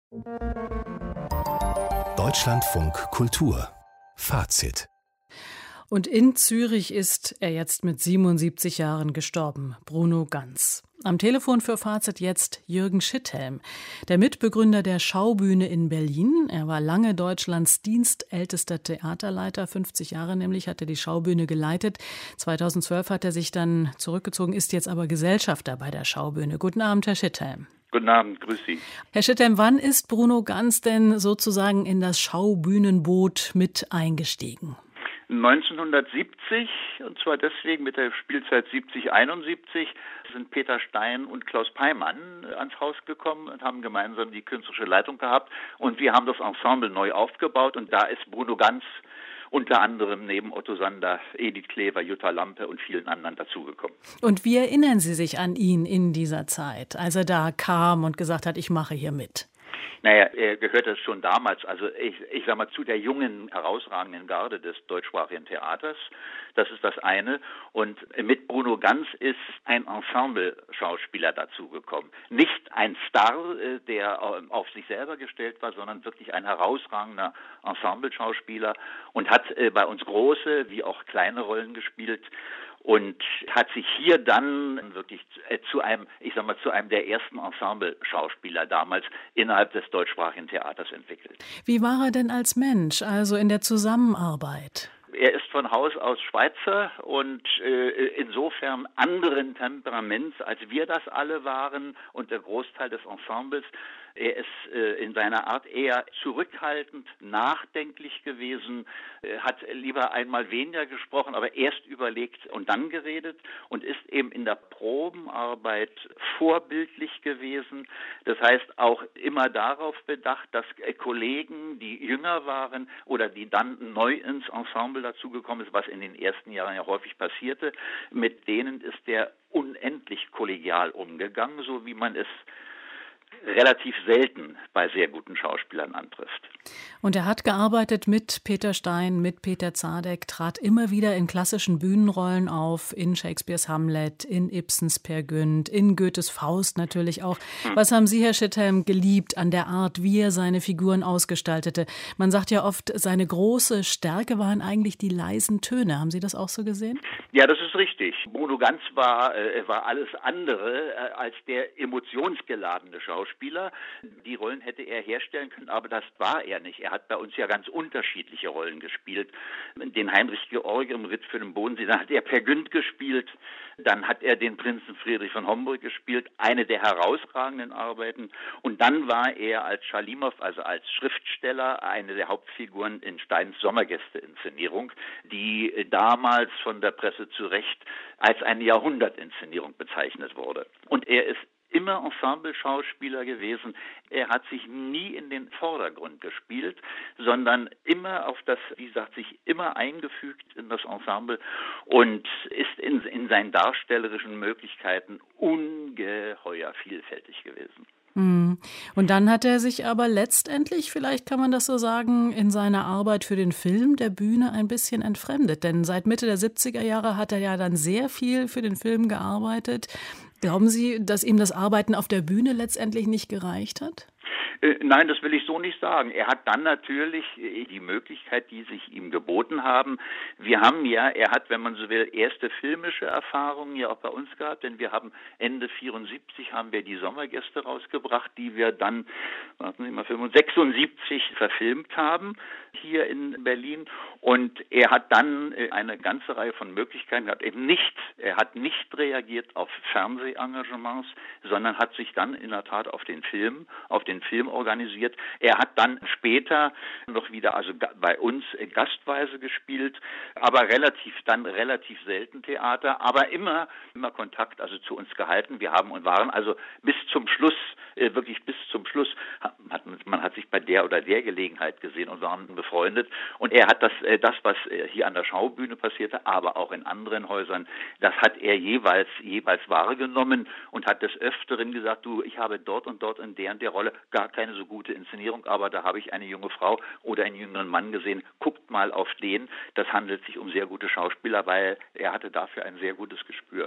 Deutschlandfunk Kultur Fazit. Und in Zürich ist er jetzt mit 77 Jahren gestorben, Bruno Ganz. Am Telefon für Fazit jetzt Jürgen Schitthelm, der Mitbegründer der Schaubühne in Berlin. Er war lange Deutschlands dienstältester Theaterleiter, 50 Jahre nämlich hat er die Schaubühne geleitet. 2012 hat er sich dann zurückgezogen, ist jetzt aber Gesellschafter bei der Schaubühne. Guten Abend, Herr Schitthelm. Guten Abend, grüß Sie. Herr Schitthelm, wann ist Bruno Ganz denn sozusagen in das Schaubühnenboot mit eingestiegen? 1970, und zwar deswegen mit der Spielzeit 70-71, sind Peter Stein und Klaus Peimann ans Haus gekommen und haben gemeinsam die künstlerische Leitung gehabt. Und wir haben das Ensemble neu aufgebaut und da ist Bruno Ganz unter anderem neben Otto Sander, Edith Klever, Jutta Lampe und vielen anderen dazugekommen. Und wie erinnern Sie sich an ihn in dieser Zeit, als er da kam und gesagt hat, ich mache hier mit? Naja, er gehörte schon damals, also ich sag mal, zu der jungen, herausragenden Garde des deutschsprachigen Theaters. Das ist das eine. Und mit Bruno Ganz ist ein Ensemble-Schauspieler dazugekommen. Nicht ein Star, der auf sich selber gestellt war, sondern wirklich ein herausragender Ensemble-Schauspieler und hat bei uns große wie auch kleine Rollen gespielt. Und hat sich hier dann wirklich zu einem der ersten Ensemble-Schauspieler damals innerhalb des deutschsprachigen Theaters entwickelt. Wie war er denn als Mensch, also in der Zusammenarbeit? Er ist von Haus aus Schweizer und insofern anderen Temperaments, als wir das alle waren und der Großteil des Ensembles. Er ist in seiner Art eher zurückhaltend, nachdenklich gewesen, hat lieber einmal weniger gesprochen, aber erst überlegt und dann geredet und ist eben in der Probenarbeit vorbildlich gewesen. Das heißt auch immer darauf bedacht, dass Kollegen, die jünger waren oder die dann neu ins Ensemble dazugekommen ist, was in den ersten Jahren ja häufig passierte, mit denen ist er unendlich kollegial umgegangen, so wie man es relativ selten bei sehr guten Schauspielern antrifft. Und er hat gearbeitet mit Peter Stein, mit Peter Zadek, trat immer wieder in klassischen Bühnenrollen auf, in Shakespeares Hamlet, in Ibsens Peer Gynt, in Goethes Faust natürlich auch. Was haben Sie, Herr Schitthelm, geliebt an der Art, wie er seine Figuren ausgestaltete? Man sagt ja oft, seine große Stärke waren eigentlich die leisen Töne. Haben Sie das auch so gesehen? Ja, das ist richtig. Bruno Ganz war alles andere als der emotionsgeladene Schauspieler. Die Rollen hätte er herstellen können, aber das war er nicht. Er hat bei uns ja ganz unterschiedliche Rollen gespielt. Den Heinrich Georg im Ritt für den Bodensee, dann hat er Peer Gynt gespielt, dann hat er den Prinzen Friedrich von Homburg gespielt, eine der herausragenden Arbeiten. Und dann war er als Schalimow, also als Schriftsteller, eine der Hauptfiguren in Steins Sommergäste-Inszenierung, die damals von der Presse zu Recht als eine Jahrhundertinszenierung bezeichnet wurde. Und er ist immer Ensemble-Schauspieler gewesen. Er hat sich nie in den Vordergrund gespielt, sondern immer sich immer eingefügt in das Ensemble und ist in seinen darstellerischen Möglichkeiten ungeheuer vielfältig gewesen. Und dann hat er sich aber letztendlich, vielleicht kann man das so sagen, in seiner Arbeit für den Film der Bühne ein bisschen entfremdet. Denn seit Mitte der 70er Jahre hat er ja dann sehr viel für den Film gearbeitet. Glauben Sie, dass ihm das Arbeiten auf der Bühne letztendlich nicht gereicht hat? Nein, das will ich so nicht sagen. Er hat dann natürlich die Möglichkeit, die sich ihm geboten haben. Er hat, wenn man so will, erste filmische Erfahrungen ja auch bei uns gehabt, denn wir haben Ende 74 haben wir die Sommergäste rausgebracht, die wir dann, 76 verfilmt haben, hier in Berlin. Und er hat dann eine ganze Reihe von Möglichkeiten gehabt. Er hat nicht reagiert auf Fernsehengagements, sondern hat sich dann in der Tat auf den Film organisiert. Er hat dann später noch wieder, also bei uns gastweise gespielt, aber relativ selten Theater, aber immer Kontakt also zu uns gehalten. Wir haben und waren also bis zum Schluss, man hat sich bei der oder der Gelegenheit gesehen und waren befreundet. Und er hat das, was hier an der Schaubühne passierte, aber auch in anderen Häusern, das hat er jeweils wahrgenommen und hat des Öfteren gesagt, ich habe dort und dort in der und der Rolle gar keine so gute Inszenierung, aber da habe ich eine junge Frau oder einen jüngeren Mann gesehen, guckt mal auf den, das handelt sich um sehr gute Schauspieler, weil er hatte dafür ein sehr gutes Gespür.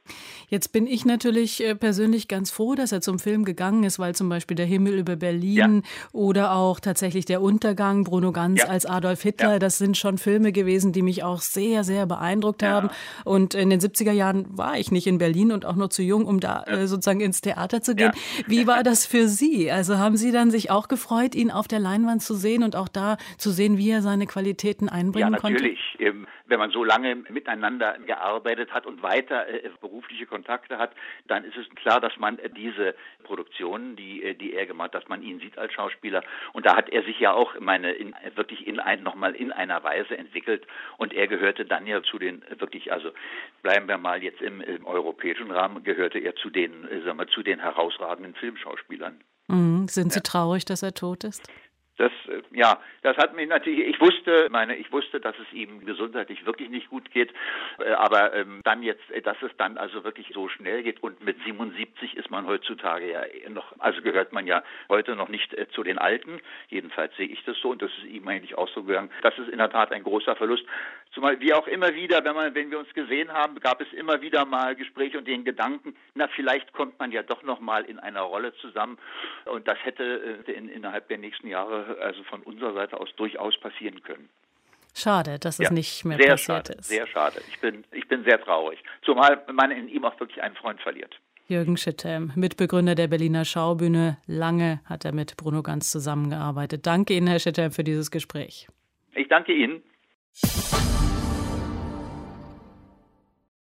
Jetzt bin ich natürlich persönlich ganz froh, dass er zum Film gegangen ist, weil zum Beispiel Der Himmel über Berlin oder auch tatsächlich Der Untergang, Bruno Ganz als Adolf Hitler, das sind schon Filme gewesen, die mich auch sehr, sehr beeindruckt haben. Und in den 70er Jahren war ich nicht in Berlin und auch noch zu jung, um da sozusagen ins Theater zu gehen. Wie war das für Sie? Also haben Sie dann sich auch gefreut, ihn auf der Leinwand zu sehen und auch da zu sehen, wie er seine Qualitäten einbringen konnte? Ja, natürlich. Wenn man so lange miteinander gearbeitet hat und weiter berufliche Kontakte hat, dann ist es klar, dass man diese Produktionen, die er gemacht hat, dass man ihn sieht als Schauspieler. Und da hat er sich ja auch, wirklich nochmal in einer Weise entwickelt. Und er gehörte dann ja zu den wirklich, also bleiben wir mal jetzt im europäischen Rahmen, gehörte er zu den herausragenden Filmschauspielern. Sind Sie traurig, dass er tot ist? Das hat mich natürlich, ich wusste, dass es ihm gesundheitlich wirklich nicht gut geht, aber dann jetzt, dass es dann also wirklich so schnell geht und mit 77 ist man heutzutage ja noch, also gehört man ja heute noch nicht zu den Alten, jedenfalls sehe ich das so und das ist ihm eigentlich auch so gegangen. Das ist in der Tat ein großer Verlust, zumal wie auch immer wieder, wenn wir uns gesehen haben, gab es immer wieder mal Gespräche und den Gedanken, vielleicht kommt man ja doch noch mal in einer Rolle zusammen und das hätte innerhalb der nächsten Jahre also von unserer Seite aus durchaus passieren können. Schade, dass es nicht mehr passiert ist. Sehr schade. Ich bin sehr traurig. Zumal man in ihm auch wirklich einen Freund verliert. Jürgen Schitthelm, Mitbegründer der Berliner Schaubühne. Lange hat er mit Bruno Ganz zusammengearbeitet. Danke Ihnen, Herr Schitthelm, für dieses Gespräch. Ich danke Ihnen.